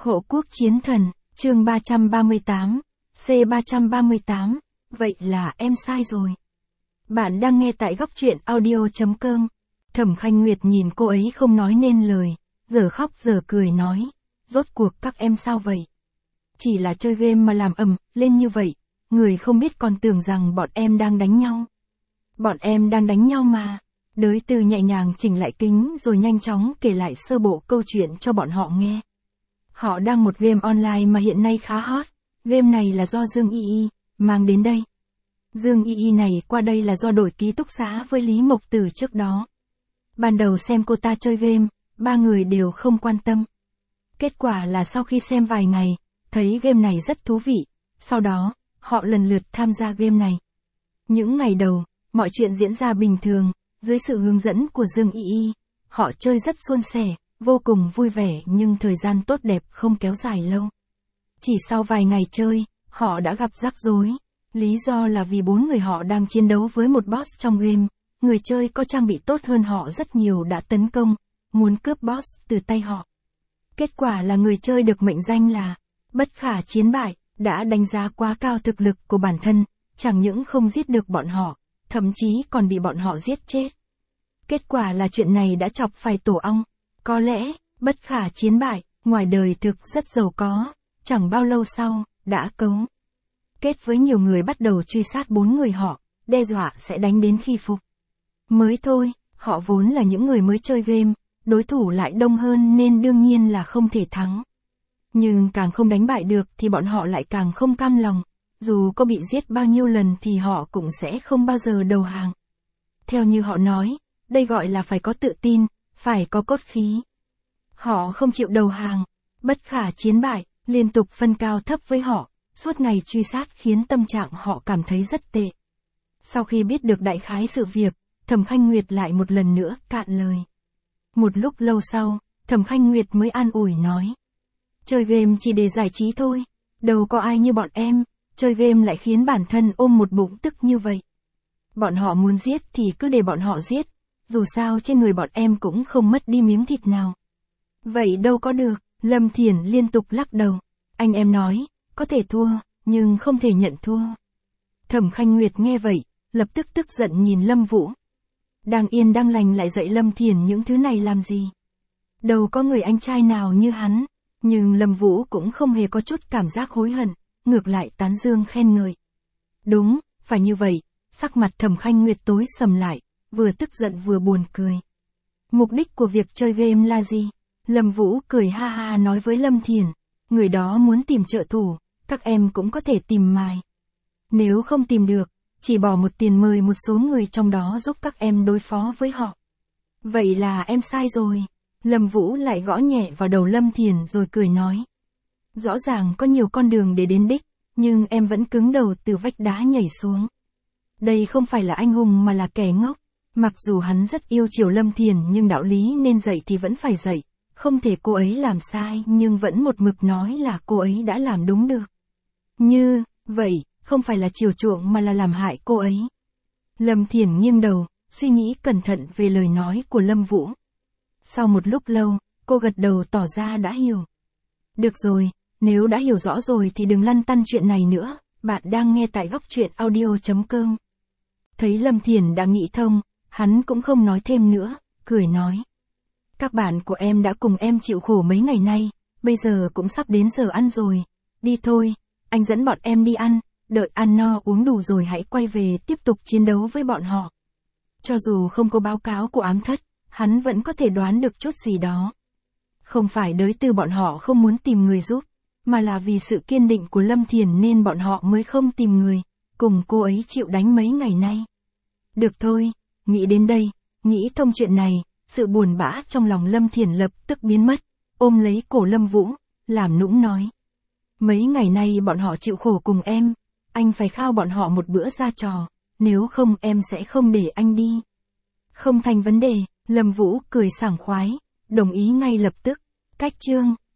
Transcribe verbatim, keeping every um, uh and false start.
Hộ quốc chiến thần, chương ba trăm ba mươi tám, C ba trăm ba mươi tám, vậy là em sai rồi. Bạn đang nghe tại góc truyện audio.com. Thẩm Khanh Nguyệt nhìn cô ấy không nói nên lời, giờ khóc giờ cười nói, rốt cuộc các em sao vậy? Chỉ là chơi game mà làm ầm lên như vậy, người không biết còn tưởng rằng bọn em đang đánh nhau. Bọn em đang đánh nhau mà. Đới Từ nhẹ nhàng chỉnh lại kính rồi nhanh chóng kể lại sơ bộ câu chuyện cho bọn họ nghe. Họ đang một game online mà hiện nay khá hot, game này là do Dương Y Y mang đến đây. Dương Y Y này qua đây là do đổi ký túc xá với Lý Mộc Tử trước đó. Ban đầu xem cô ta chơi game, ba người đều không quan tâm. Kết quả là sau khi xem vài ngày, thấy game này rất thú vị, sau đó, họ lần lượt tham gia game này. Những ngày đầu, mọi chuyện diễn ra bình thường, dưới sự hướng dẫn của Dương Y Y, họ chơi rất suôn sẻ, vô cùng vui vẻ nhưng thời gian tốt đẹp không kéo dài lâu. Chỉ sau vài ngày chơi, họ đã gặp rắc rối. Lý do là vì bốn người họ đang chiến đấu với một boss trong game, người chơi có trang bị tốt hơn họ rất nhiều đã tấn công, muốn cướp boss từ tay họ. Kết quả là người chơi được mệnh danh là bất khả chiến bại, đã đánh giá quá cao thực lực của bản thân, chẳng những không giết được bọn họ, thậm chí còn bị bọn họ giết chết. Kết quả là chuyện này đã chọc phải tổ ong. Có lẽ, bất khả chiến bại, ngoài đời thực rất giàu có, chẳng bao lâu sau, đã cấu kết với nhiều người bắt đầu truy sát bốn người họ, đe dọa sẽ đánh đến khi phục. Mới thôi, họ vốn là những người mới chơi game, đối thủ lại đông hơn nên đương nhiên là không thể thắng. Nhưng càng không đánh bại được thì bọn họ lại càng không cam lòng, dù có bị giết bao nhiêu lần thì họ cũng sẽ không bao giờ đầu hàng. Theo như họ nói, đây gọi là phải có tự tin, phải có cốt khí. Họ không chịu đầu hàng, bất khả chiến bại, liên tục phân cao thấp với họ, suốt ngày truy sát khiến tâm trạng họ cảm thấy rất tệ. Sau khi biết được đại khái sự việc, Thẩm Khanh Nguyệt lại một lần nữa cạn lời. Một lúc lâu sau, Thẩm Khanh Nguyệt mới an ủi nói. Chơi game chỉ để giải trí thôi, đâu có ai như bọn em, chơi game lại khiến bản thân ôm một bụng tức như vậy. Bọn họ muốn giết thì cứ để bọn họ giết, dù sao trên người bọn em cũng không mất đi miếng thịt nào. Vậy đâu có được, Lâm Thiển liên tục lắc đầu. Anh em nói, có thể thua, nhưng không thể nhận thua. Thẩm Khanh Nguyệt nghe vậy, lập tức tức giận nhìn Lâm Vũ. Đang yên đang lành lại dạy Lâm Thiển những thứ này làm gì? Đâu có người anh trai nào như hắn, nhưng Lâm Vũ cũng không hề có chút cảm giác hối hận, ngược lại tán dương khen ngợi. Đúng, phải như vậy, sắc mặt Thẩm Khanh Nguyệt tối sầm lại, vừa tức giận vừa buồn cười. Mục đích của việc chơi game là gì? Lâm Vũ cười ha ha nói với Lâm Thiển, người đó muốn tìm trợ thủ, các em cũng có thể tìm mài. Nếu không tìm được, chỉ bỏ một tiền mời một số người trong đó giúp các em đối phó với họ. Vậy là em sai rồi. Lâm Vũ lại gõ nhẹ vào đầu Lâm Thiển rồi cười nói. Rõ ràng có nhiều con đường để đến đích, nhưng em vẫn cứng đầu từ vách đá nhảy xuống. Đây không phải là anh hùng mà là kẻ ngốc. Mặc dù hắn rất yêu chiều Lâm Thiển nhưng đạo lý nên dạy thì vẫn phải dạy. Không thể cô ấy làm sai nhưng vẫn một mực nói là cô ấy đã làm đúng được. Như, vậy, không phải là chiều chuộng mà là làm hại cô ấy. Lâm Thiển nghiêng đầu, suy nghĩ cẩn thận về lời nói của Lâm Vũ. Sau một lúc lâu, cô gật đầu tỏ ra đã hiểu. Được rồi, nếu đã hiểu rõ rồi thì đừng lăn tăn chuyện này nữa, bạn đang nghe tại góc truyện audio.com. Thấy Lâm Thiển đã nghĩ thông, hắn cũng không nói thêm nữa, cười nói. Các bạn của em đã cùng em chịu khổ mấy ngày nay, bây giờ cũng sắp đến giờ ăn rồi. Đi thôi, anh dẫn bọn em đi ăn, đợi ăn no uống đủ rồi hãy quay về tiếp tục chiến đấu với bọn họ. Cho dù không có báo cáo của ám thất, hắn vẫn có thể đoán được chút gì đó. Không phải Đới Từ bọn họ không muốn tìm người giúp, mà là vì sự kiên định của Lâm Thiển nên bọn họ mới không tìm người, cùng cô ấy chịu đánh mấy ngày nay. Được thôi, nghĩ đến đây, nghĩ thông chuyện này, sự buồn bã trong lòng Lâm Thiển lập tức biến mất, ôm lấy cổ Lâm Vũ, làm nũng nói. Mấy ngày nay bọn họ chịu khổ cùng em, anh phải khao bọn họ một bữa ra trò, nếu không em sẽ không để anh đi. Không thành vấn đề, Lâm Vũ cười sảng khoái, đồng ý ngay lập tức. Cách chương